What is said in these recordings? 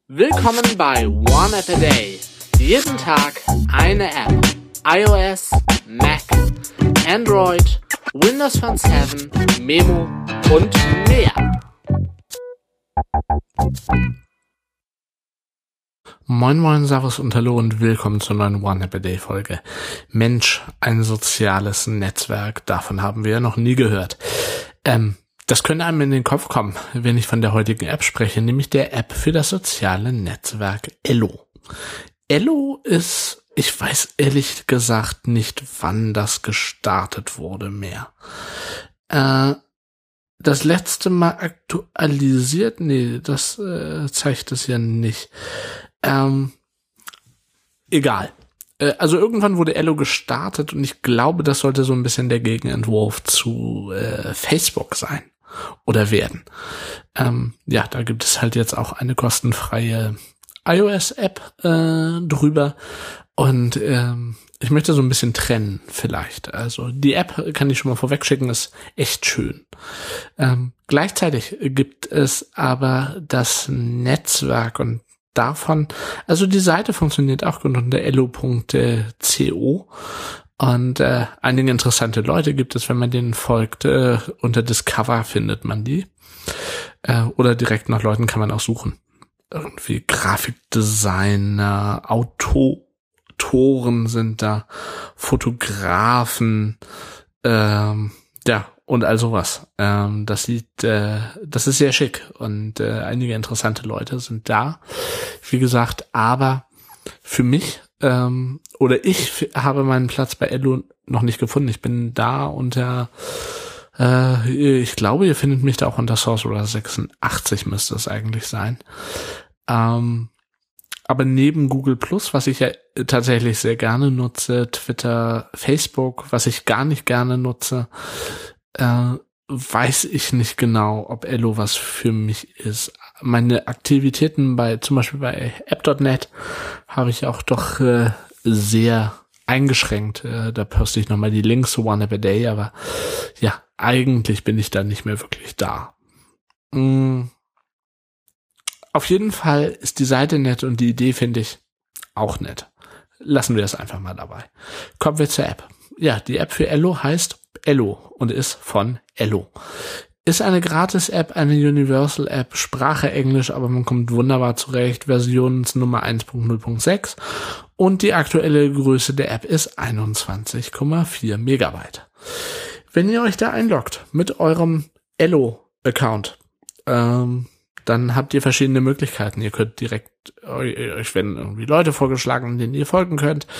Willkommen bei One App a Day. Jeden Tag eine App. iOS, Mac, Android, Windows Phone 7, Memo und mehr. Moin moin, servus und hallo und willkommen zur neuen One App a Day Folge. Mensch, ein soziales Netzwerk, davon haben wir ja noch nie gehört. Das könnte einem in den Kopf kommen, wenn ich von der heutigen App spreche, nämlich der App für das soziale Netzwerk Ello. Ello ist, ich weiß ehrlich gesagt nicht, wann das gestartet wurde mehr. Das letzte Mal aktualisiert, das zeigt es ja nicht. Egal. Also irgendwann wurde Ello gestartet und ich glaube, das sollte so ein bisschen der Gegenentwurf zu Facebook sein oder werden. Da gibt es halt jetzt auch eine kostenfreie iOS-App drüber und ich möchte so ein bisschen trennen vielleicht. Also die App, kann ich schon mal vorwegschicken, ist echt schön. Gleichzeitig gibt es aber das Netzwerk und davon, also die Seite funktioniert auch gut unter ello.co und einige interessante Leute gibt es, wenn man denen folgt, unter Discover findet man die oder direkt nach Leuten kann man auch suchen. Irgendwie Grafikdesigner, Autoren sind da, Fotografen, und all sowas. Das ist sehr schick und einige interessante Leute sind da, wie gesagt, aber für mich, ich habe meinen Platz bei Ello noch nicht gefunden. Ich bin da unter, ich glaube, ihr findet mich da auch unter Sorcerer 86 müsste es eigentlich sein. Aber neben Google Plus, was ich ja tatsächlich sehr gerne nutze, Twitter, Facebook, was ich gar nicht gerne nutze, weiß ich nicht genau, ob Ello was für mich ist. Meine Aktivitäten zum Beispiel bei app.net habe ich auch doch sehr eingeschränkt. Da poste ich nochmal die Links zu One App a Day, aber ja, eigentlich bin ich da nicht mehr wirklich da. Auf jeden Fall ist die Seite nett und die Idee finde ich auch nett. Lassen wir es einfach mal dabei. Kommen wir zur App. Ja, die App für Ello heißt Ello und ist von Ello. Ist eine Gratis-App, eine Universal-App, Sprache Englisch, aber man kommt wunderbar zurecht. Versionsnummer 1.0.6 und die aktuelle Größe der App ist 21,4 Megabyte. Wenn ihr euch da einloggt mit eurem Ello-Account, dann habt ihr verschiedene Möglichkeiten. Ihr könnt direkt, euch werden irgendwie Leute vorgeschlagen, denen ihr folgen könnt.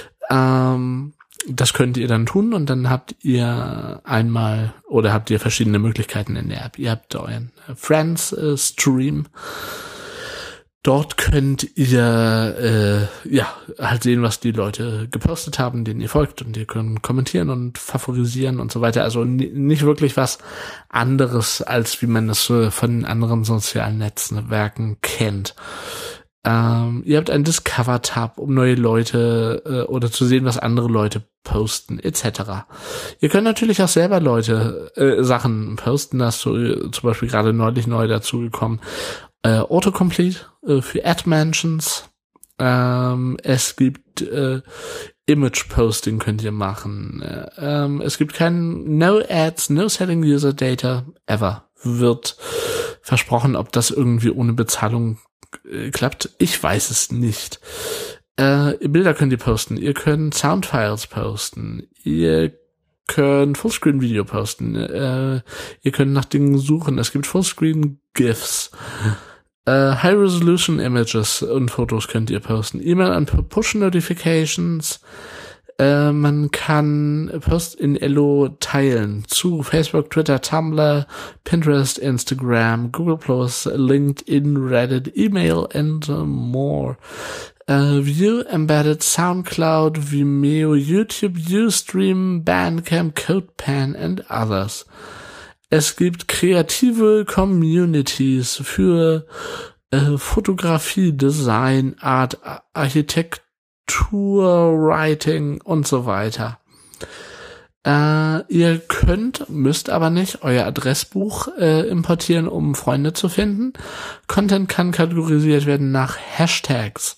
Das könnt ihr dann tun und dann habt ihr verschiedene Möglichkeiten in der App. Ihr habt euren Friends-Stream. Dort könnt ihr halt sehen, was die Leute gepostet haben, denen ihr folgt, und ihr könnt kommentieren und favorisieren und so weiter. Also nicht wirklich was anderes, als wie man das von anderen sozialen Netzwerken kennt. Ihr habt einen Discover-Tab, um neue Leute oder zu sehen, was andere Leute posten, etc. Ihr könnt natürlich auch selber Sachen posten, das zum Beispiel gerade neulich neu dazugekommen. Autocomplete für Ad-Mentions. Es gibt Image-Posting könnt ihr machen. Es gibt kein No Ads, No Selling User Data ever. Wird versprochen, ob das irgendwie ohne Bezahlung klappt. Ich weiß es nicht. Bilder könnt ihr posten. Ihr könnt Soundfiles posten. Ihr könnt Fullscreen-Video posten. Ihr könnt nach Dingen suchen. Es gibt Fullscreen-GIFs. High-Resolution-Images und Fotos könnt ihr posten. E-Mail und Push-Notifications. Man kann Posts in Ello teilen zu Facebook, Twitter, Tumblr, Pinterest, Instagram, Google+, LinkedIn, Reddit, E-Mail and more. View, Embedded, SoundCloud, Vimeo, YouTube, Ustream, Bandcamp, CodePen and others. Es gibt kreative Communities für Fotografie, Design, Art, Architektur, Writing und so weiter. Ihr müsst aber nicht euer Adressbuch importieren, um Freunde zu finden. Content kann kategorisiert werden nach Hashtags.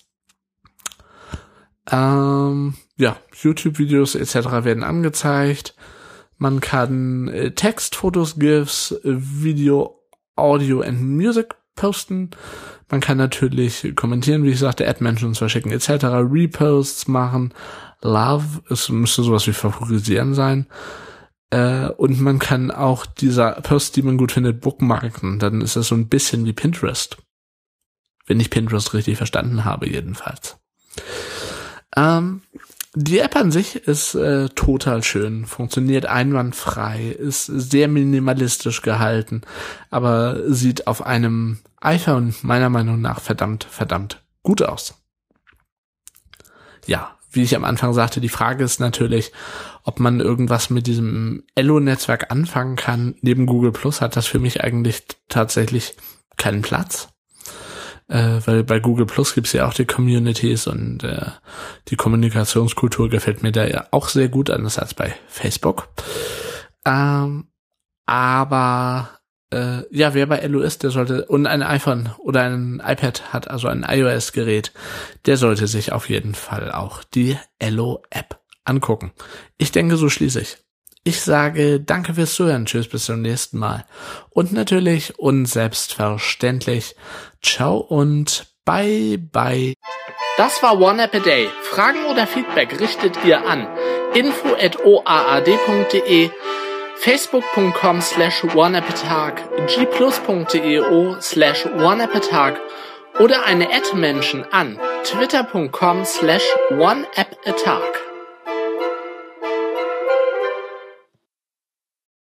YouTube-Videos etc. werden angezeigt. Man kann Text, Fotos, GIFs, Video, Audio and Music posten. Man kann natürlich kommentieren, wie ich sagte, Ad-Mentions verschicken etc., Reposts machen. Love, es müsste sowas wie favorisieren sein. Und man kann auch dieser Posts, die man gut findet, bookmarken. Dann ist das so ein bisschen wie Pinterest. Wenn ich Pinterest richtig verstanden habe, jedenfalls. Die App an sich ist total schön, funktioniert einwandfrei, ist sehr minimalistisch gehalten, aber sieht auf einem iPhone meiner Meinung nach verdammt gut aus. Ja, wie ich am Anfang sagte, die Frage ist natürlich, ob man irgendwas mit diesem Ello-Netzwerk anfangen kann. Neben Google Plus hat das für mich eigentlich tatsächlich keinen Platz. Weil bei Google Plus gibt's ja auch die Communities und die Kommunikationskultur gefällt mir da ja auch sehr gut, anders als bei Facebook. Aber wer bei Ello ist, der sollte, und ein iPhone oder ein iPad hat, also ein iOS-Gerät, der sollte sich auf jeden Fall auch die Ello-App angucken. Ich denke, so schließe ich. Ich sage danke fürs Zuhören, tschüss, bis zum nächsten Mal. Und natürlich und selbstverständlich, ciao und bye bye. Das war One App a Day. Fragen oder Feedback richtet ihr an info@oaad.de, facebook.com/oneappatag, gplus.io/oneappatag oder eine Ad-Mention an twitter.com/oneappatag.